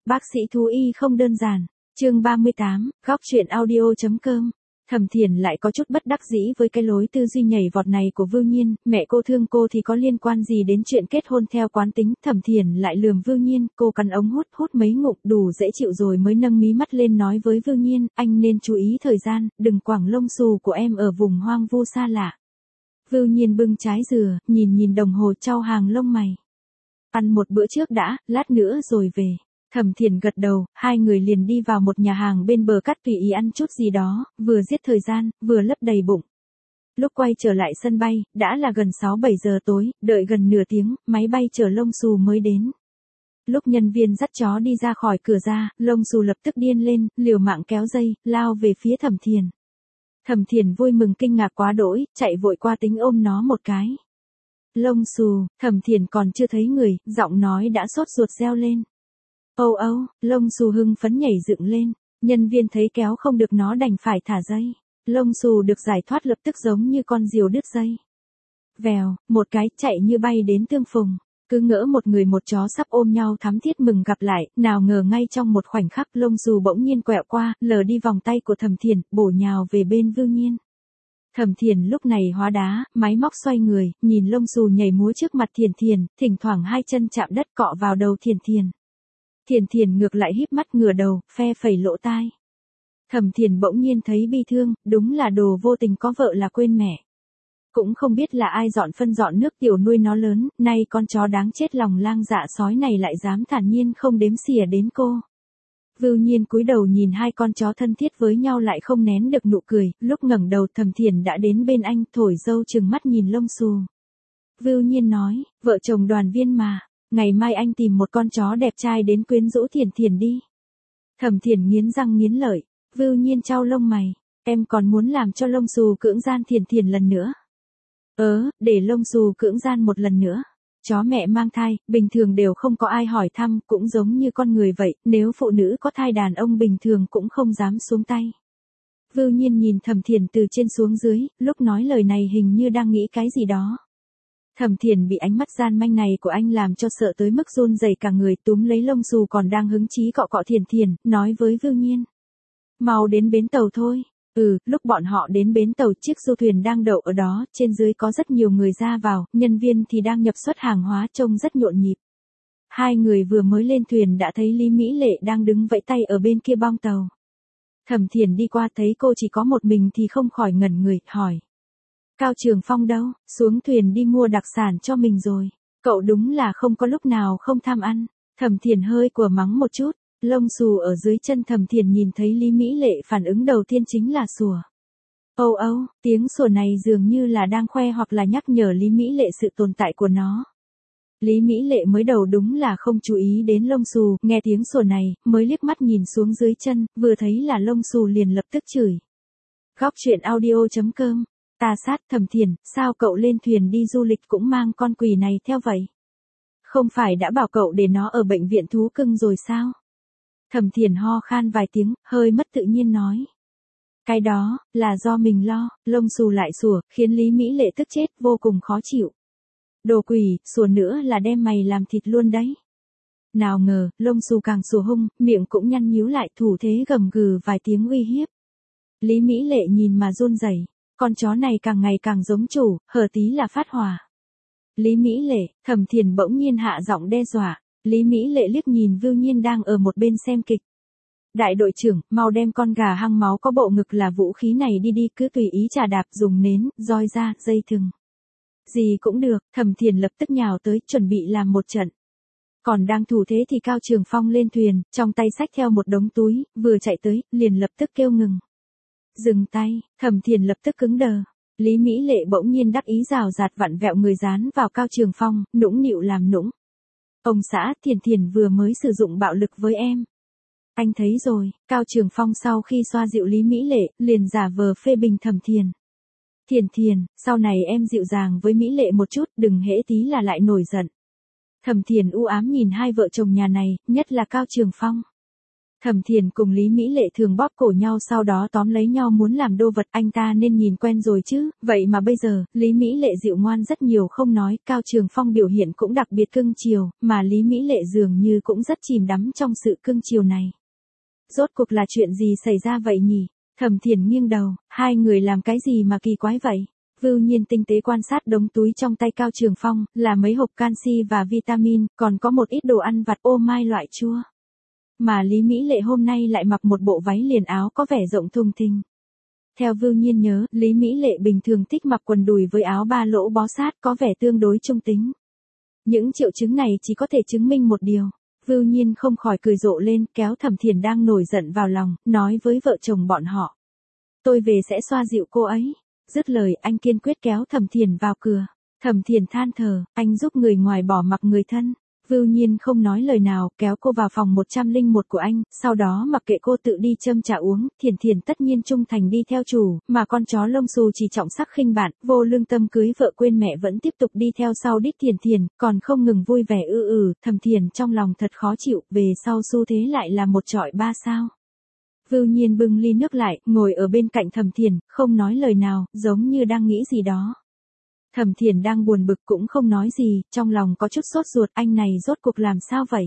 Bác sĩ thú y không đơn giản. Chương 38, góc truyện audio.com. Thẩm Thiền lại có chút bất đắc dĩ với cái lối tư duy nhảy vọt này của Vưu Nhiên, mẹ cô thương cô thì có liên quan gì đến chuyện kết hôn theo quán tính. Thẩm Thiền lại lườm Vưu Nhiên, cô cắn ống hút mấy ngụm đủ dễ chịu rồi mới nâng mí mắt lên nói với Vưu Nhiên, anh nên chú ý thời gian, đừng quẳng lông xù của em ở vùng hoang vu xa lạ. Vưu Nhiên bưng trái dừa, nhìn đồng hồ trao hàng lông mày. Ăn một bữa trước đã, lát nữa rồi về. Thẩm Thiền gật đầu, hai người liền đi vào một nhà hàng bên bờ cát tùy ý ăn chút gì đó, vừa giết thời gian, vừa lấp đầy bụng. Lúc quay trở lại sân bay, đã là gần 6-7 giờ tối, đợi gần nửa tiếng, máy bay chở lông xù mới đến. Lúc nhân viên dắt chó đi ra khỏi cửa ra, lông xù lập tức điên lên, liều mạng kéo dây, lao về phía Thẩm Thiền. Thẩm Thiền vui mừng kinh ngạc quá đỗi, chạy vội qua tính ôm nó một cái. Lông xù, Thẩm Thiền còn chưa thấy người, giọng nói đã sốt ruột reo lên. Âu âu, lông xù hưng phấn nhảy dựng lên, nhân viên thấy kéo không được nó đành phải thả dây. Lông xù được giải thoát lập tức giống như con diều đứt dây. Vèo, một cái chạy như bay đến tương phùng. Cứ ngỡ một người một chó sắp ôm nhau thắm thiết mừng gặp lại, nào ngờ ngay trong một khoảnh khắc lông xù bỗng nhiên quẹo qua, lờ đi vòng tay của Thẩm Thiền, bổ nhào về bên Vưu Nhiên. Thẩm Thiền lúc này hóa đá, máy móc xoay người, nhìn lông xù nhảy múa trước mặt Thiền, thỉnh thoảng hai chân chạm đất cọ vào đầu Thiền. Thiền ngược lại híp mắt ngửa đầu, phe phẩy lỗ tai. Thẩm Thiền bỗng nhiên thấy bi thương, đúng là đồ vô tình có vợ là quên mẹ. Cũng không biết là ai dọn phân dọn nước tiểu nuôi nó lớn, nay con chó đáng chết lòng lang dạ sói này lại dám thản nhiên không đếm xỉa đến cô. Vưu Nhiên cúi đầu nhìn hai con chó thân thiết với nhau lại không nén được nụ cười, lúc ngẩng đầu Thẩm Thiền đã đến bên anh, thổi dâu trừng mắt nhìn lông xù. Vưu Nhiên nói, vợ chồng đoàn viên mà, ngày mai anh tìm một con chó đẹp trai đến quyến rũ Thiền đi. Thẩm Thiền nghiến răng nghiến lợi, Vưu Nhiên chau lông mày, em còn muốn làm cho lông xù cưỡng gian Thiền lần nữa. Để lông xù cưỡng gian một lần nữa. Chó mẹ mang thai, bình thường đều không có ai hỏi thăm, cũng giống như con người vậy, nếu phụ nữ có thai đàn ông bình thường cũng không dám xuống tay. Vưu Nhiên nhìn Thẩm Thiền từ trên xuống dưới, lúc nói lời này hình như đang nghĩ cái gì đó. Thẩm Thiền bị ánh mắt gian manh này của anh làm cho sợ tới mức run rẩy cả người, túm lấy lông xù còn đang hứng chí cọ Thiền, nói với Vưu Nhiên. Mau đến bến tàu thôi. Lúc bọn họ đến bến tàu chiếc du thuyền đang đậu ở đó, trên dưới có rất nhiều người ra vào, nhân viên thì đang nhập xuất hàng hóa trông rất nhộn nhịp. Hai người vừa mới lên thuyền đã thấy Lý Mỹ Lệ đang đứng vẫy tay ở bên kia bong tàu. Thẩm Thiền đi qua thấy cô chỉ có một mình thì không khỏi ngẩn người, hỏi. Cao Trường Phong đâu, xuống thuyền đi mua đặc sản cho mình rồi. Cậu đúng là không có lúc nào không tham ăn. Thẩm Thiền hơi của mắng một chút. Lông xù ở dưới chân Thẩm Thiền nhìn thấy Lý Mỹ Lệ phản ứng đầu tiên chính là sủa. Âu âu, tiếng sủa này dường như là đang khoe hoặc là nhắc nhở Lý Mỹ Lệ sự tồn tại của nó. Lý Mỹ Lệ mới đầu đúng là không chú ý đến lông xù, nghe tiếng sủa này, mới liếc mắt nhìn xuống dưới chân, vừa thấy là lông xù liền lập tức chửi. Góc truyện audio.com. Ta sát Thẩm Thiền, sao cậu lên thuyền đi du lịch cũng mang con quỷ này theo vậy? Không phải đã bảo cậu để nó ở bệnh viện thú cưng rồi sao? Thẩm Thiền ho khan vài tiếng, hơi mất tự nhiên nói. Cái đó, là do mình lo, lông xù lại sủa, khiến Lý Mỹ Lệ tức chết, vô cùng khó chịu. Đồ quỷ, sủa nữa là đem mày làm thịt luôn đấy. Nào ngờ, lông xù càng sủa hung, miệng cũng nhăn nhíu lại, thủ thế gầm gừ vài tiếng uy hiếp. Lý Mỹ Lệ nhìn mà run rẩy, con chó này càng ngày càng giống chủ, hở tí là phát hỏa. Lý Mỹ Lệ, Thẩm Thiền bỗng nhiên hạ giọng đe dọa. Lý Mỹ Lệ liếc nhìn Vưu Nhiên đang ở một bên xem kịch. Đại đội trưởng, mau đem con gà hăng máu có bộ ngực là vũ khí này đi, cứ tùy ý chà đạp, dùng nến, roi da, dây thừng. Gì cũng được, Thẩm Thiền lập tức nhào tới, chuẩn bị làm một trận. Còn đang thủ thế thì Cao Trường Phong lên thuyền, trong tay xách theo một đống túi, vừa chạy tới, liền lập tức kêu ngừng. Dừng tay, Thẩm Thiền lập tức cứng đờ. Lý Mỹ Lệ bỗng nhiên đắc ý rào rạt vặn vẹo người dán vào Cao Trường Phong, nũng nịu làm nũng. Ông xã, Thiền vừa mới sử dụng bạo lực với em. Anh thấy rồi, Cao Trường Phong sau khi xoa dịu Lý Mỹ Lệ, liền giả vờ phê bình Thẩm Thiền. Thiền, sau này em dịu dàng với Mỹ Lệ một chút, đừng hễ tí là lại nổi giận. Thẩm Thiền u ám nhìn hai vợ chồng nhà này, nhất là Cao Trường Phong. Thẩm Thiền cùng Lý Mỹ Lệ thường bóp cổ nhau sau đó tóm lấy nhau muốn làm đô vật, anh ta nên nhìn quen rồi chứ, vậy mà bây giờ, Lý Mỹ Lệ dịu ngoan rất nhiều không nói, Cao Trường Phong biểu hiện cũng đặc biệt cưng chiều, mà Lý Mỹ Lệ dường như cũng rất chìm đắm trong sự cưng chiều này. Rốt cuộc là chuyện gì xảy ra vậy nhỉ? Thẩm Thiền nghiêng đầu, hai người làm cái gì mà kỳ quái vậy? Vưu Nhiên tinh tế quan sát đống túi trong tay Cao Trường Phong, là mấy hộp canxi và vitamin, còn có một ít đồ ăn vặt ô mai loại chua. Mà Lý Mỹ Lệ hôm nay lại mặc một bộ váy liền áo có vẻ rộng thùng thình. Theo Vưu Nhiên nhớ, Lý Mỹ Lệ bình thường thích mặc quần đùi với áo ba lỗ bó sát có vẻ tương đối trung tính. Những triệu chứng này chỉ có thể chứng minh một điều. Vưu Nhiên không khỏi cười rộ lên, kéo Thẩm Thiền đang nổi giận vào lòng, nói với vợ chồng bọn họ. Tôi về sẽ xoa dịu cô ấy. Dứt lời anh kiên quyết kéo Thẩm Thiền vào cửa. Thẩm Thiền than thở, anh giúp người ngoài bỏ mặc người thân. Vưu Nhiên không nói lời nào, kéo cô vào phòng 101 của anh, sau đó mặc kệ cô tự đi châm trà uống, Thiền tất nhiên trung thành đi theo chủ, mà con chó lông xù chỉ trọng sắc khinh bạn, vô lương tâm cưới vợ quên mẹ vẫn tiếp tục đi theo sau đít Thiền, còn không ngừng vui vẻ Thẩm Thiền trong lòng thật khó chịu, về sau xu thế lại là một trọi ba sao. Vưu Nhiên bưng ly nước lại, ngồi ở bên cạnh Thẩm Thiền, không nói lời nào, giống như đang nghĩ gì đó. Thẩm Thiền đang buồn bực cũng không nói gì, trong lòng có chút sốt ruột, anh này rốt cuộc làm sao vậy?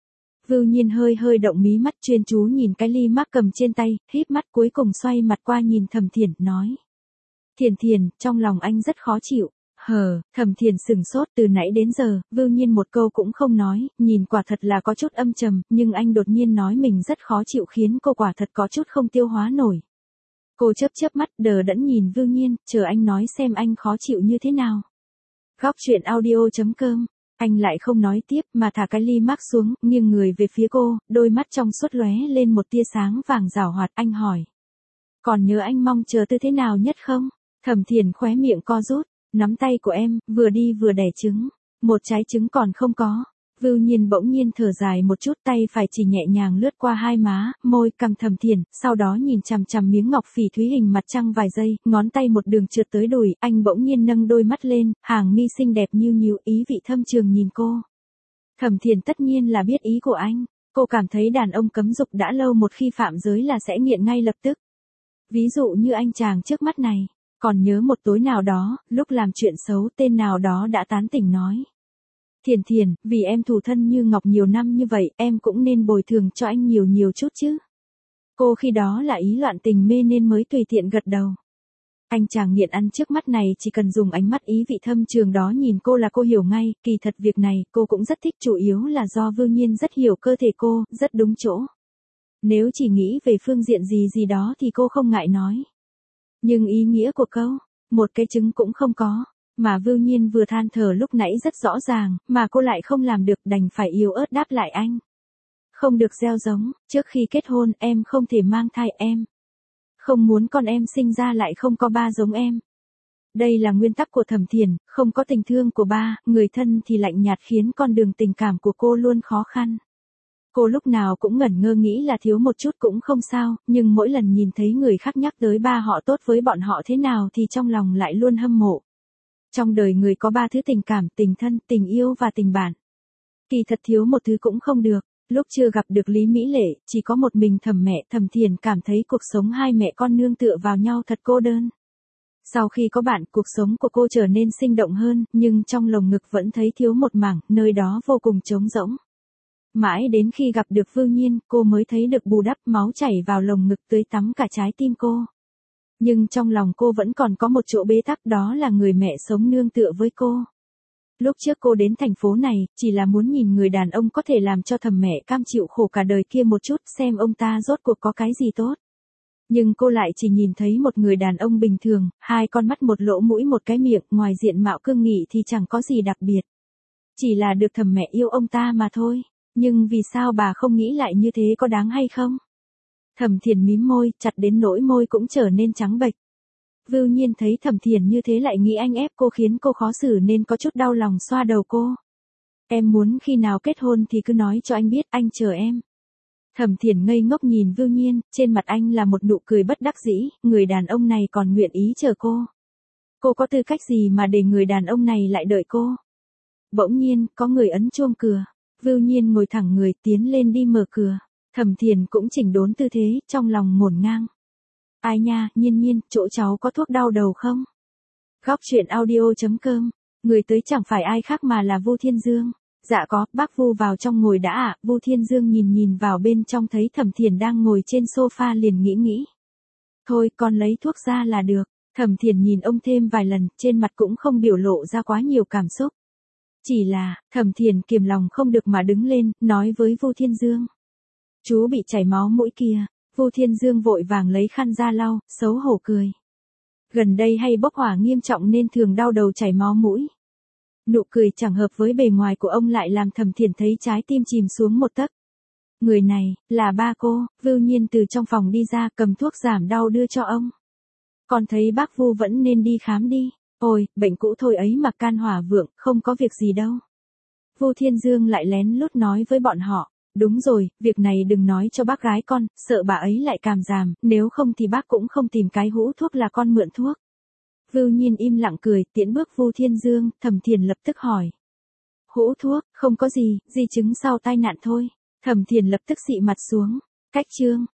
Vưu Nhiên hơi động mí mắt chuyên chú nhìn cái ly mác cầm trên tay, híp mắt cuối cùng xoay mặt qua nhìn Thẩm Thiền, nói. Thiền, trong lòng anh rất khó chịu. Thẩm Thiền sừng sốt từ nãy đến giờ, Vưu Nhiên một câu cũng không nói, nhìn quả thật là có chút âm trầm, nhưng anh đột nhiên nói mình rất khó chịu khiến cô quả thật có chút không tiêu hóa nổi. Cô chớp mắt đờ đẫn nhìn Vưu Nhiên, chờ anh nói xem anh khó chịu như thế nào. Góc truyện audio.com, anh lại không nói tiếp mà thả cái ly mác xuống, nghiêng người về phía cô, đôi mắt trong suốt lóe lên một tia sáng vàng rảo hoạt, anh hỏi. Còn nhớ anh mong chờ tư thế nào nhất không? Thẩm Thiền khóe miệng co rút, nắm tay của em, vừa đi vừa đẻ trứng, một trái trứng còn không có. Vưu Nhiên bỗng nhiên thở dài một chút, tay phải chỉ nhẹ nhàng lướt qua hai má, môi, cằm Thẩm Thiền, sau đó nhìn chằm chằm miếng ngọc phỉ thúy hình mặt trăng vài giây, ngón tay một đường trượt tới đùi, anh bỗng nhiên nâng đôi mắt lên, hàng mi xinh đẹp như nhíu, ý vị thâm trường nhìn cô. Thẩm Thiền tất nhiên là biết ý của anh, cô cảm thấy đàn ông cấm dục đã lâu một khi phạm giới là sẽ nghiện ngay lập tức. Ví dụ như anh chàng trước mắt này, còn nhớ một tối nào đó, lúc làm chuyện xấu tên nào đó đã tán tỉnh nói. Thiền, vì em thủ thân như ngọc nhiều năm như vậy, em cũng nên bồi thường cho anh nhiều chút chứ. Cô khi đó là ý loạn tình mê nên mới tùy tiện gật đầu. Anh chàng nghiện ăn trước mắt này chỉ cần dùng ánh mắt ý vị thâm trường đó nhìn cô là cô hiểu ngay, kỳ thật việc này cô cũng rất thích, chủ yếu là do Vưu Nhiên rất hiểu cơ thể cô, rất đúng chỗ. Nếu chỉ nghĩ về phương diện gì đó thì cô không ngại nói. Nhưng ý nghĩa của câu, một cái trứng cũng không có. Mà Vưu Nhiên vừa than thở lúc nãy rất rõ ràng, mà cô lại không làm được, đành phải yếu ớt đáp lại anh. Không được gieo giống, trước khi kết hôn em không thể mang thai em. Không muốn con em sinh ra lại không có ba giống em. Đây là nguyên tắc của Thẩm Thiền, không có tình thương của ba, người thân thì lạnh nhạt khiến con đường tình cảm của cô luôn khó khăn. Cô lúc nào cũng ngẩn ngơ nghĩ là thiếu một chút cũng không sao, nhưng mỗi lần nhìn thấy người khác nhắc tới ba họ tốt với bọn họ thế nào thì trong lòng lại luôn hâm mộ. Trong đời người có ba thứ tình cảm, tình thân, tình yêu và tình bạn. Kỳ thật thiếu một thứ cũng không được. Lúc chưa gặp được Lý Mỹ Lệ, chỉ có một mình Thẩm Thiền cảm thấy cuộc sống hai mẹ con nương tựa vào nhau thật cô đơn. Sau khi có bạn, cuộc sống của cô trở nên sinh động hơn, nhưng trong lồng ngực vẫn thấy thiếu một mảng, nơi đó vô cùng trống rỗng. Mãi đến khi gặp được Vưu Nhiên, cô mới thấy được bù đắp, máu chảy vào lồng ngực tưới tắm cả trái tim cô. Nhưng trong lòng cô vẫn còn có một chỗ bế tắc, đó là người mẹ sống nương tựa với cô. Lúc trước cô đến thành phố này, chỉ là muốn nhìn người đàn ông có thể làm cho Thẩm mẹ cam chịu khổ cả đời kia một chút, xem ông ta rốt cuộc có cái gì tốt. Nhưng cô lại chỉ nhìn thấy một người đàn ông bình thường, hai con mắt một lỗ mũi một cái miệng, ngoài diện mạo cương nghị thì chẳng có gì đặc biệt. Chỉ là được Thẩm mẹ yêu ông ta mà thôi. Nhưng vì sao bà không nghĩ lại như thế có đáng hay không? Thẩm Thiền mím môi, chặt đến nỗi môi cũng trở nên trắng bệch. Vưu Nhiên thấy Thẩm Thiền như thế lại nghĩ anh ép cô khiến cô khó xử nên có chút đau lòng xoa đầu cô. Em muốn khi nào kết hôn thì cứ nói cho anh biết, anh chờ em. Thẩm Thiền ngây ngốc nhìn Vưu Nhiên, trên mặt anh là một nụ cười bất đắc dĩ, người đàn ông này còn nguyện ý chờ cô. Cô có tư cách gì mà để người đàn ông này lại đợi cô? Bỗng nhiên, có người ấn chuông cửa. Vưu Nhiên ngồi thẳng người tiến lên đi mở cửa. Thẩm Thiền cũng chỉnh đốn tư thế, trong lòng ngổn ngang. Ai nha, Nhiên Nhiên, chỗ cháu có thuốc đau đầu không? Góc chuyện audio.com, người tới chẳng phải ai khác mà là Vu Thiên Dương. Dạ có, bác Vu vào trong ngồi đã ạ. Vu Thiên Dương nhìn vào bên trong thấy Thẩm Thiền đang ngồi trên sofa liền nghĩ. Thôi, con lấy thuốc ra là được. Thẩm Thiền nhìn ông thêm vài lần, trên mặt cũng không biểu lộ ra quá nhiều cảm xúc. Chỉ là, Thẩm Thiền kiềm lòng không được mà đứng lên, nói với Vu Thiên Dương. Chú bị chảy máu mũi kìa. Vu Thiên Dương vội vàng lấy khăn ra lau, xấu hổ cười. Gần đây hay bốc hỏa nghiêm trọng nên thường đau đầu chảy máu mũi. Nụ cười chẳng hợp với bề ngoài của ông lại làm Thẩm Thiền thấy trái tim chìm xuống một tấc. Người này, là ba cô. Vưu Nhiên từ trong phòng đi ra cầm thuốc giảm đau đưa cho ông. Con thấy bác Vu vẫn nên đi khám đi. Ôi, bệnh cũ thôi ấy mà can hỏa vượng, không có việc gì đâu. Vu Thiên Dương lại lén lút nói với bọn họ. Đúng rồi, việc này đừng nói cho bác gái con, sợ bà ấy lại cảm giảm, nếu không thì bác cũng không tìm cái hũ thuốc là con mượn thuốc. Vưu Nhiên im lặng cười, tiễn bước Vu Thiên Dương. Thẩm Thiền lập tức hỏi. Hũ thuốc, không có gì, di chứng sau tai nạn thôi. Thẩm Thiền lập tức xị mặt xuống. Cách chương.